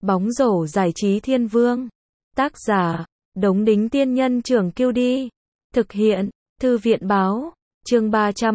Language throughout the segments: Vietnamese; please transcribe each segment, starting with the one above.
Bóng rổ giải trí thiên vương. Tác giả, Đống Đính Tiên Nhân Trưởng QD. Thực hiện, Thư viện Báo. Chương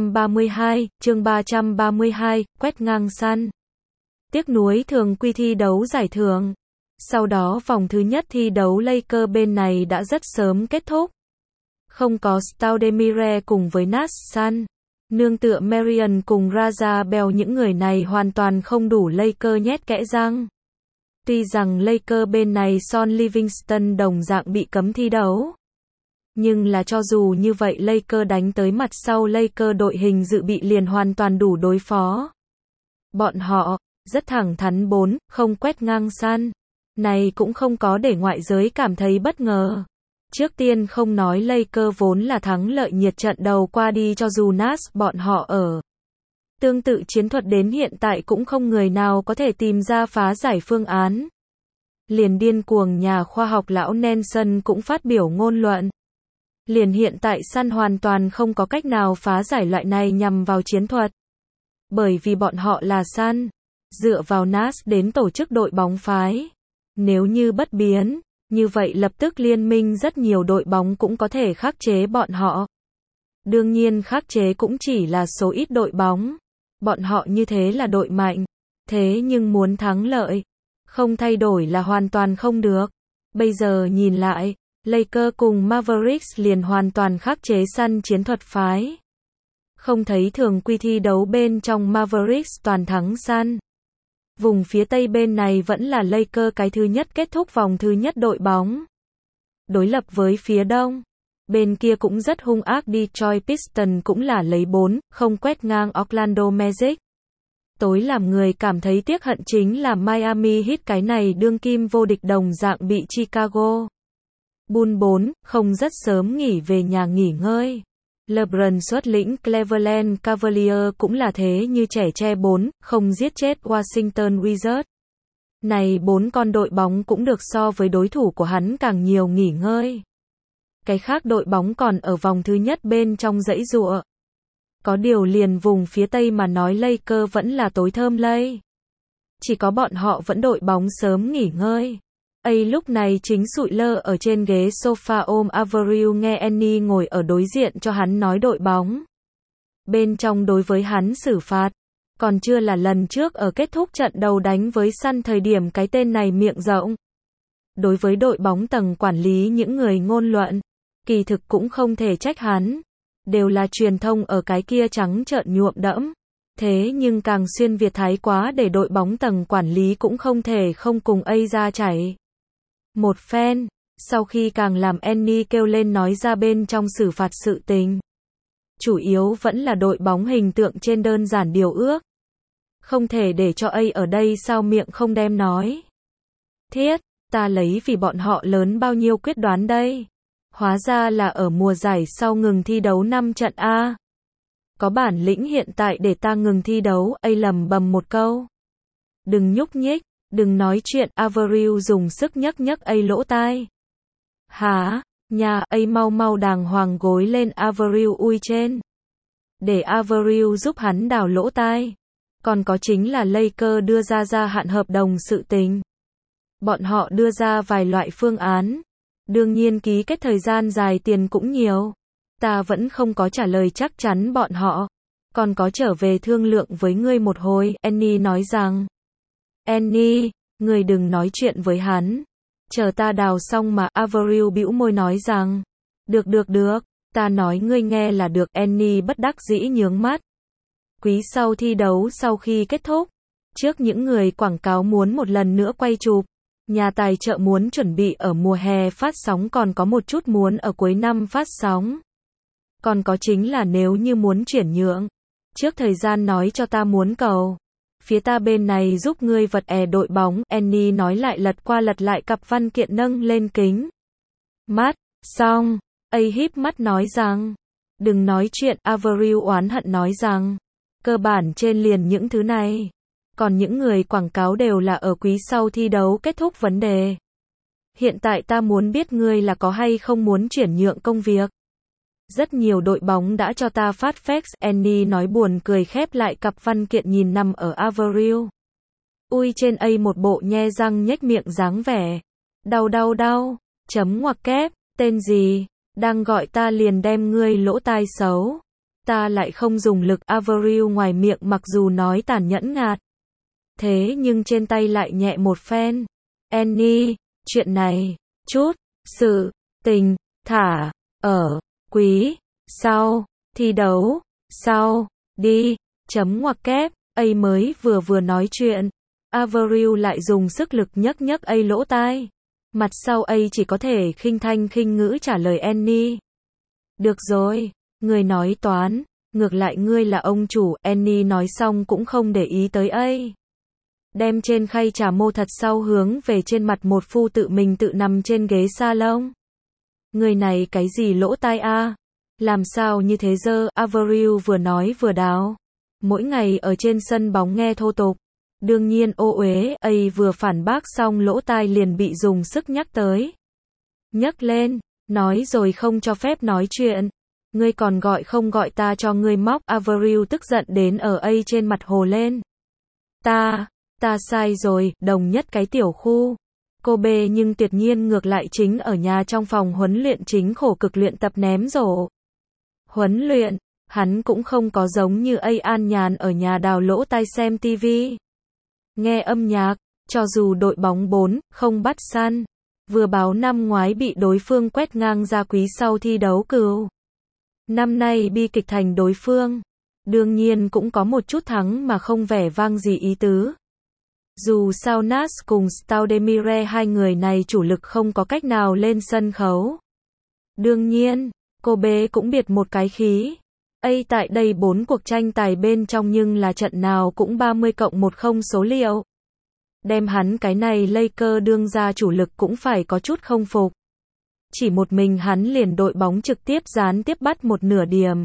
332, quét ngang săn. Tiếc nuối thường quy thi đấu giải thưởng. Sau đó vòng thứ nhất thi đấu Lakers bên này đã rất sớm kết thúc. Không có Stoudemire cùng với Naz San. Nương tựa Marion cùng Raja Bell, những người này hoàn toàn không đủ Lakers nhét kẽ răng. Tuy rằng Lakers bên này Son Livingston đồng dạng bị cấm thi đấu. Nhưng là cho dù như vậy Lakers đánh tới mặt sau Lakers đội hình dự bị liền hoàn toàn đủ đối phó. Bọn họ, rất thẳng thắn 4-0 quét ngang săn. Này cũng không có để ngoại giới cảm thấy bất ngờ. Trước tiên không nói Lakers vốn là thắng lợi nhiệt trận đầu qua đi cho dù Naz bọn họ ở. Tương tự chiến thuật đến hiện tại cũng không người nào có thể tìm ra phá giải phương án. Liền điên cuồng nhà khoa học lão Nelson cũng phát biểu ngôn luận. Liền hiện tại săn hoàn toàn không có cách nào phá giải loại này nhằm vào chiến thuật. Bởi vì bọn họ là săn, dựa vào Naz đến tổ chức đội bóng phái. Nếu như bất biến, như vậy lập tức liên minh rất nhiều đội bóng cũng có thể khắc chế bọn họ. Đương nhiên khắc chế cũng chỉ là số ít đội bóng. Bọn họ như thế là đội mạnh. Thế nhưng muốn thắng lợi, không thay đổi là hoàn toàn không được. Bây giờ nhìn lại, Lakers cùng Mavericks liền hoàn toàn khắc chế săn chiến thuật phái. Không thấy thường quy thi đấu bên trong Mavericks toàn thắng săn. Vùng phía Tây bên này vẫn là Lakers cái thứ nhất kết thúc vòng thứ nhất đội bóng. Đối lập với phía Đông, bên kia cũng rất hung ác, Detroit Pistons cũng là lấy 4-0 quét ngang Orlando Magic. Tối làm người cảm thấy tiếc hận chính là Miami Heat, cái này đương kim vô địch đồng dạng bị Chicago Bulls 4-0 rất sớm nghỉ về nhà nghỉ ngơi. LeBron xuất lĩnh Cleveland Cavaliers cũng là thế như trẻ tre 4-0 giết chết Washington Wizards. Này 4 con đội bóng cũng được so với đối thủ của hắn càng nhiều nghỉ ngơi. Cái khác đội bóng còn ở vòng thứ nhất bên trong dãy giụa. Có điều liền vùng phía Tây mà nói Lakers vẫn là tối thơm lây. Chỉ có bọn họ vẫn đội bóng sớm nghỉ ngơi. Lúc này chính sụi lơ ở trên ghế sofa ôm Avril, nghe Annie ngồi ở đối diện cho hắn nói đội bóng. Bên trong đối với hắn xử phạt. Còn chưa là lần trước ở kết thúc trận đầu đánh với Sun thời điểm cái tên này miệng rộng. Đối với đội bóng tầng quản lý những người ngôn luận, kỳ thực cũng không thể trách hắn. Đều là truyền thông ở cái kia trắng trợn nhuộm đẫm. Thế nhưng càng xuyên Việt thái quá để đội bóng tầng quản lý cũng không thể không cùng ra chảy. Một phen, sau khi càng làm Annie kêu lên nói ra bên trong xử phạt sự tình. Chủ yếu vẫn là đội bóng hình tượng trên đơn giản điều ước. Không thể để cho ở đây sao miệng không đem nói. Thiết, ta lấy vì bọn họ lớn bao nhiêu quyết đoán đây. Hóa ra là ở mùa giải sau ngừng thi đấu 5 trận a. Có bản lĩnh hiện tại để ta ngừng thi đấu, lầm bầm một câu. Đừng nhúc nhích, đừng nói chuyện, Avril dùng sức nhấc lỗ tai. Hả, nhà, mau mau đàng hoàng gối lên, Avril ui trên. Để Avril giúp hắn đào lỗ tai. Còn có chính là Lakers đưa ra gia hạn hợp đồng sự tình. Bọn họ đưa ra vài loại phương án. Đương nhiên ký kết thời gian dài tiền cũng nhiều. Ta vẫn không có trả lời chắc chắn bọn họ. Còn có trở về thương lượng với ngươi một hồi, Annie nói rằng. Annie, ngươi đừng nói chuyện với hắn. Chờ ta đào xong mà, Avril bĩu môi nói rằng. Được, ta nói ngươi nghe là được, Annie bất đắc dĩ nhướng mắt. Quý sau thi đấu sau khi kết thúc. Trước những người quảng cáo muốn một lần nữa quay chụp. Nhà tài trợ muốn chuẩn bị ở mùa hè phát sóng, còn có một chút muốn ở cuối năm phát sóng. Còn có chính là nếu như muốn chuyển nhượng. Trước thời gian nói cho ta muốn cầu. Phía ta bên này giúp ngươi vật đội bóng, Annie nói lại lật qua lật lại cặp văn kiện nâng lên kính. Mắt, xong, híp mắt nói rằng. Đừng nói chuyện, Avril oán hận nói rằng. Cơ bản trên liền những thứ này. Còn những người quảng cáo đều là ở quý sau thi đấu kết thúc vấn đề. Hiện tại ta muốn biết ngươi là có hay không muốn chuyển nhượng công việc. Rất nhiều đội bóng đã cho ta phát fax, Annie nói buồn cười khép lại cặp văn kiện nhìn nằm ở Avril. Ui trên A một bộ nhe răng nhếch miệng dáng vẻ. Đau đau đau, chấm ngoặc kép, tên gì, đang gọi ta liền đem ngươi lỗ tai xấu. Ta lại không dùng lực Avril ngoài miệng mặc dù nói tàn nhẫn ngạt. Thế nhưng trên tay lại nhẹ một phen. Annie, chuyện này, chút, sự, tình, thả, ở, quý, sau, thi đấu, sau, đi, chấm ngoặc kép, A mới vừa nói chuyện. Avril lại dùng sức lực nhấc nhấc A lỗ tai. Mặt sau A chỉ có thể khinh thanh khinh ngữ trả lời Annie. Được rồi, ngươi nói toán, ngược lại ngươi là ông chủ, Annie nói xong cũng không để ý tới A. Đem trên khay trà mô thật sau hướng về trên mặt một phu tự mình tự nằm trên ghế salon. Người này cái gì lỗ tai a? Làm sao như thế dơ, Avril vừa nói vừa đáo. Mỗi ngày ở trên sân bóng nghe thô tục. Đương nhiên ô uế, A vừa phản bác xong lỗ tai liền bị dùng sức nhắc tới. Nhấc lên, nói rồi không cho phép nói chuyện. Ngươi còn gọi không gọi ta cho ngươi móc, Avril tức giận đến ở A trên mặt hồ lên. Ta sai rồi, đồng nhất cái tiểu khu. Cô B nhưng tuyệt nhiên ngược lại chính ở nhà trong phòng huấn luyện chính khổ cực luyện tập ném rổ. Huấn luyện, hắn cũng không có giống như A an nhàn ở nhà đào lỗ tai xem TV. Nghe âm nhạc, cho dù đội bóng 4-0 bắt săn. Vừa báo năm ngoái bị đối phương quét ngang ra quý sau thi đấu cừu. Năm nay bi kịch thành đối phương. Đương nhiên cũng có một chút thắng mà không vẻ vang gì ý tứ. Dù sao Nas cùng Staudemire hai người này chủ lực không có cách nào lên sân khấu. Đương nhiên, cô B cũng biệt một cái khí. A tại đây 4 cuộc tranh tài bên trong nhưng là trận nào cũng 30+10 số liệu. Đem hắn cái này Laker đương ra chủ lực cũng phải có chút không phục. Chỉ một mình hắn liền đội bóng trực tiếp gián tiếp bắt một nửa điểm.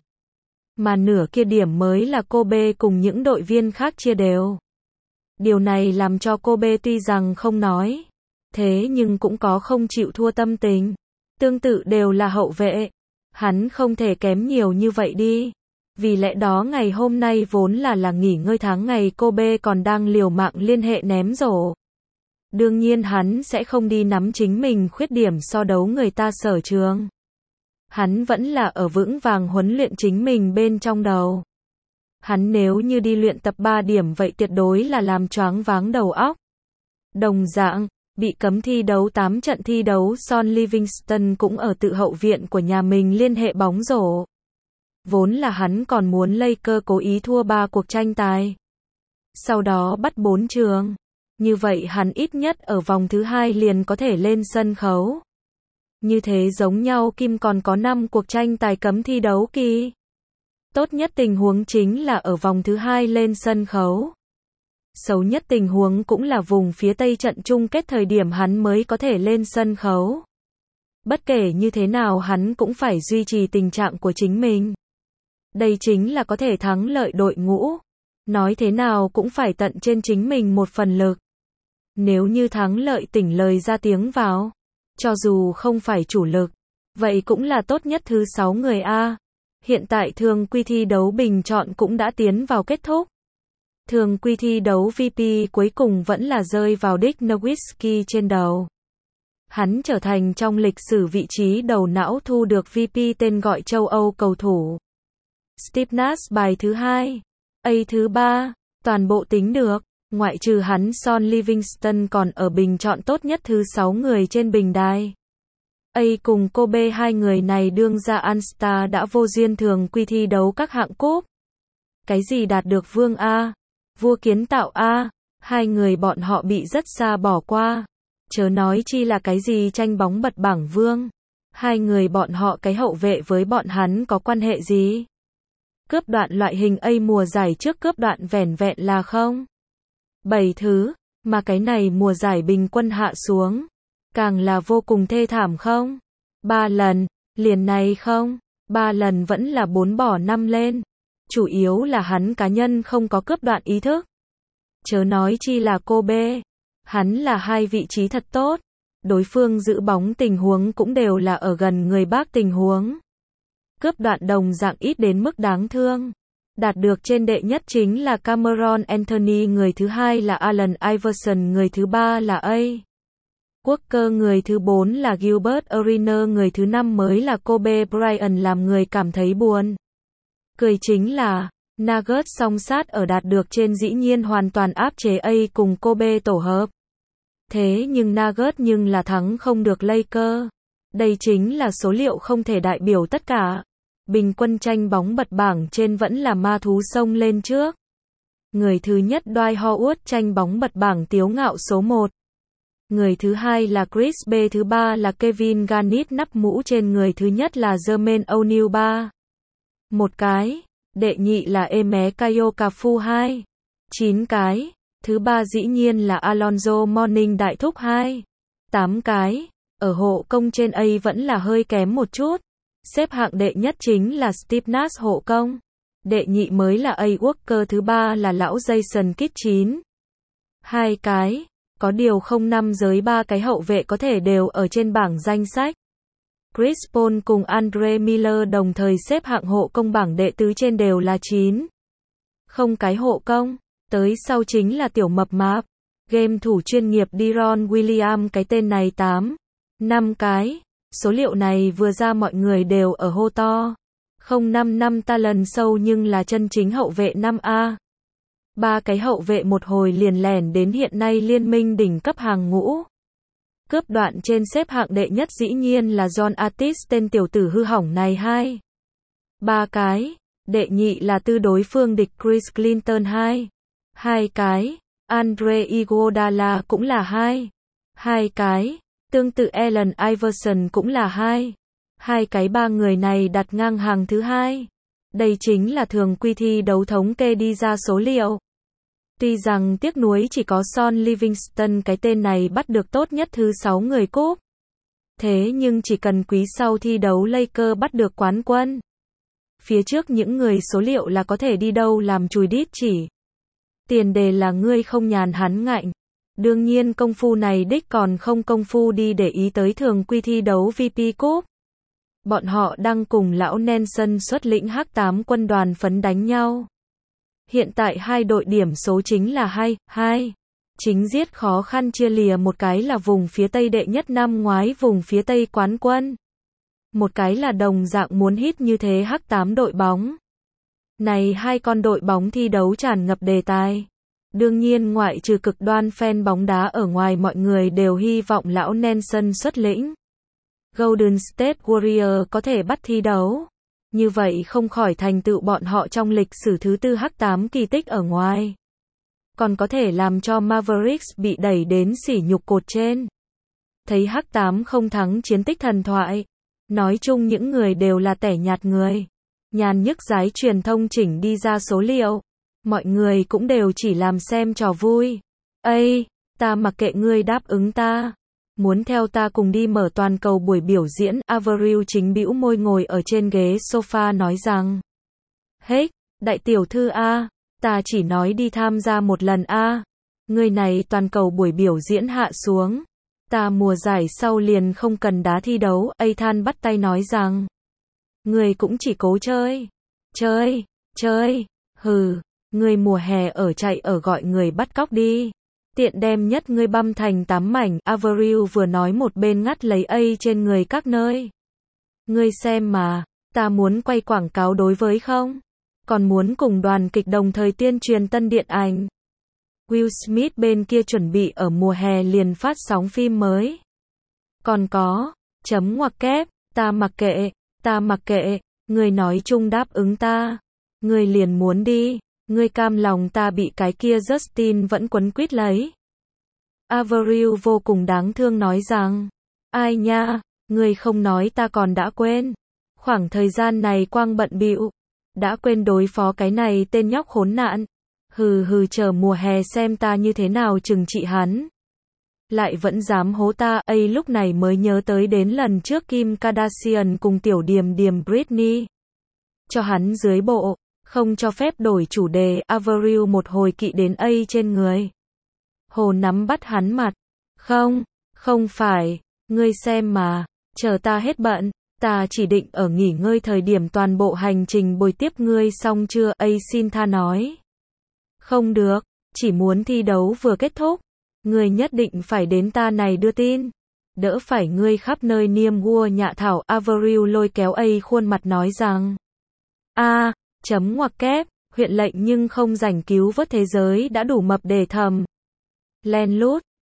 Mà nửa kia điểm mới là cô B cùng những đội viên khác chia đều. Điều này làm cho cô B tuy rằng không nói, thế nhưng cũng có không chịu thua tâm tình. Tương tự đều là hậu vệ. Hắn không thể kém nhiều như vậy đi. Vì lẽ đó ngày hôm nay vốn là nghỉ ngơi tháng ngày cô B còn đang liều mạng liên hệ ném rổ. Đương nhiên hắn sẽ không đi nắm chính mình khuyết điểm so đấu người ta sở trường. Hắn vẫn là ở vững vàng huấn luyện chính mình bên trong đầu. Hắn nếu như đi luyện tập 3 điểm vậy tuyệt đối là làm choáng váng đầu óc. Đồng dạng, bị cấm thi đấu 8 trận thi đấu Son Livingston cũng ở tự hậu viện của nhà mình liên hệ bóng rổ. Vốn là hắn còn muốn Laker cố ý thua 3 cuộc tranh tài. Sau đó bắt 4 trường. Như vậy hắn ít nhất ở vòng thứ 2 liền có thể lên sân khấu. Như thế giống nhau Kim còn có 5 cuộc tranh tài cấm thi đấu kỳ. Tốt nhất tình huống chính là ở vòng thứ 2 lên sân khấu. Xấu nhất tình huống cũng là vùng phía Tây trận chung kết thời điểm hắn mới có thể lên sân khấu. Bất kể như thế nào hắn cũng phải duy trì tình trạng của chính mình. Đây chính là có thể thắng lợi đội ngũ. Nói thế nào cũng phải tận trên chính mình một phần lực. Nếu như thắng lợi tỉnh lời ra tiếng vào, cho dù không phải chủ lực, vậy cũng là tốt nhất thứ 6 người A. Hiện tại thường quy thi đấu bình chọn cũng đã tiến vào kết thúc. Thường quy thi đấu VP cuối cùng vẫn là rơi vào Dirk Nowitzki trên đầu. Hắn trở thành trong lịch sử vị trí đầu não thu được VP tên gọi châu Âu cầu thủ. Steve Nash bài thứ 2, A thứ 3, toàn bộ tính được, ngoại trừ hắn Son Livingston còn ở bình chọn tốt nhất thứ 6 người trên bình đài. A cùng cô B hai người này đương ra All-Star đã vô duyên thường quy thi đấu các hạng cúp. Cái gì đạt được vương A, vua kiến tạo A, hai người bọn họ bị rất xa bỏ qua. Chớ nói chi là cái gì tranh bóng bật bảng vương. Hai người bọn họ cái hậu vệ với bọn hắn có quan hệ gì? Cướp đoạn loại hình A mùa giải trước cướp đoạn vẻn vẹn là 7 thứ, mà cái này mùa giải bình quân hạ xuống. Càng là vô cùng thê thảm không? 3 lần, liền này không? 3 lần vẫn là 4 bỏ 5 lên. Chủ yếu là hắn cá nhân không có cướp đoạn ý thức. Chớ nói chi là cô B. Hắn là hai vị trí thật tốt. Đối phương giữ bóng tình huống cũng đều là ở gần người bác tình huống. Cướp đoạn đồng dạng ít đến mức đáng thương. Đạt được trên đệ nhất chính là Cameron Anthony, người thứ hai là Allen Iverson, người thứ ba là A. Walker, người thứ bốn là Gilbert Arenas, người thứ năm mới là Kobe Bryant. Làm người cảm thấy buồn cười chính là Nuggets song sát ở đạt được trên dĩ nhiên hoàn toàn áp chế A cùng Kobe tổ hợp. Thế nhưng Nuggets nhưng là thắng không được Lakers. Đây chính là số liệu không thể đại biểu tất cả. Bình quân tranh bóng bật bảng trên vẫn là ma thú xông lên trước. Người thứ nhất Dwight Howard, tranh bóng bật bảng tiếu ngạo số 1. Người thứ hai là Chris B, thứ ba là Kevin Garnett, nắp mũ trên người thứ nhất là Jermaine O'Neal 3. Một cái. Đệ nhị là Emeka Okafor 2. 9 cái. Thứ ba dĩ nhiên là Alonzo Mourning đại thúc 2. 8 cái. Ở hộ công trên A vẫn là hơi kém một chút. Xếp hạng đệ nhất chính là Steve Nash hộ công. Đệ nhị mới là A. Walker, thứ ba là lão Jason Kidd 9. 2 cái. Có điều không năm giới 3 cái hậu vệ có thể đều ở trên bảng danh sách. Chris Paul cùng Andre Miller đồng thời xếp hạng hộ công bảng đệ tứ trên đều là 9. Không cái hộ công. Tới sau chính là tiểu mập mạp. Game thủ chuyên nghiệp Deron Williams, cái tên này 8. 5 cái. Số liệu này vừa ra mọi người đều ở hô to. 055 năm ta lần sâu nhưng là chân chính hậu vệ 5A. 3 cái hậu vệ một hồi liền lẻn đến hiện nay liên minh đỉnh cấp hàng ngũ. Cướp đoạn trên xếp hạng đệ nhất dĩ nhiên là John Artis, tên tiểu tử hư hỏng này 2. 3 cái. Đệ nhị là tư đối phương địch Chris Clinton 2. 2 cái. Andre Iguodala cũng là 2. 2 cái. Tương tự Allen Iverson cũng là 2. 2 cái. 3 người này đặt ngang hàng thứ hai. Đây chính là thường quy thi đấu thống kê đi ra số liệu. Tuy rằng tiếc nuối chỉ có Sean Livingston, cái tên này bắt được tốt nhất thứ 6 người cúp. Thế nhưng chỉ cần quý sau thi đấu Lakers bắt được quán quân. Phía trước những người số liệu là có thể đi đâu làm chùi đít chỉ. Tiền đề là ngươi không nhàn hắn ngạnh. Đương nhiên công phu này đích còn không công phu đi để ý tới thường quy thi đấu VP Cup. Bọn họ đang cùng lão Nelson xuất lĩnh H8 quân đoàn phấn đánh nhau. Hiện tại hai đội điểm số chính là 2-2. Chính giết khó khăn chia lìa, một cái là vùng phía Tây đệ nhất năm ngoái vùng phía Tây quán quân. Một cái là đồng dạng muốn hít như thế H8 đội bóng. Này hai con đội bóng thi đấu tràn ngập đề tài. Đương nhiên ngoại trừ cực đoan fan bóng đá ở ngoài, mọi người đều hy vọng lão Nelson xuất lĩnh Golden State Warriors có thể bắt thi đấu. Như vậy không khỏi thành tựu bọn họ trong lịch sử thứ tư H8 kỳ tích ở ngoài. Còn có thể làm cho Mavericks bị đẩy đến sỉ nhục cột trên. Thấy H8 không thắng chiến tích thần thoại. Nói chung những người đều là tẻ nhạt người. Nhàn nhức giái truyền thông chỉnh đi ra số liệu. Mọi người cũng đều chỉ làm xem trò vui. Ây, ta mặc kệ ngươi đáp ứng ta. Muốn theo ta cùng đi mở toàn cầu buổi biểu diễn. Avril chính bĩu môi ngồi ở trên ghế sofa nói rằng. Hết, đại tiểu thư A, ta chỉ nói đi tham gia một lần A. Ngươi này toàn cầu buổi biểu diễn hạ xuống. Ta mùa giải sau liền không cần đá thi đấu. Ethan bắt tay nói rằng. Ngươi cũng chỉ cố chơi. Chơi. Hừ, ngươi mùa hè ở chạy ở gọi người bắt cóc đi. Tiện đem nhất ngươi băm thành 8 mảnh. Avril vừa nói một bên ngắt lấy A trên người các nơi. Ngươi xem mà, ta muốn quay quảng cáo đối với không? Còn muốn cùng đoàn kịch đồng thời tuyên truyền tân điện ảnh. Will Smith bên kia chuẩn bị ở mùa hè liền phát sóng phim mới. Còn có, chấm ngoặc kép, ta mặc kệ, ngươi nói chung đáp ứng ta. Ngươi liền muốn đi, ngươi cam lòng ta bị cái kia Justin vẫn quấn quýt lấy. Avril vô cùng đáng thương nói rằng, ai nha, ngươi không nói ta còn đã quên. Khoảng thời gian này quang bận bịu, đã quên đối phó cái này tên nhóc khốn nạn. Hừ chờ mùa hè xem ta như thế nào trừng trị hắn. Lại vẫn dám hố ta. Lúc này mới nhớ tới đến lần trước Kim Kardashian cùng tiểu điềm Britney. Cho hắn dưới bộ, không cho phép đổi chủ đề. Avril một hồi kỵ đến A trên người. Hồ nắm bắt hắn mặt. Không phải, ngươi xem mà, chờ ta hết bận, Ta chỉ định ở nghỉ ngơi thời điểm toàn bộ hành trình bồi tiếp ngươi xong chưa? Jacinta nói. Không được, chỉ muốn thi đấu vừa kết thúc. Ngươi nhất định phải đến ta này đưa tin. Đỡ phải ngươi khắp nơi niêm gua nhạ thảo. Avril lôi kéo khuôn mặt nói rằng. Chấm ngoặc kép, huyện lệnh nhưng không rảnh cứu vớt thế giới đã đủ mập để thầm. Len lút.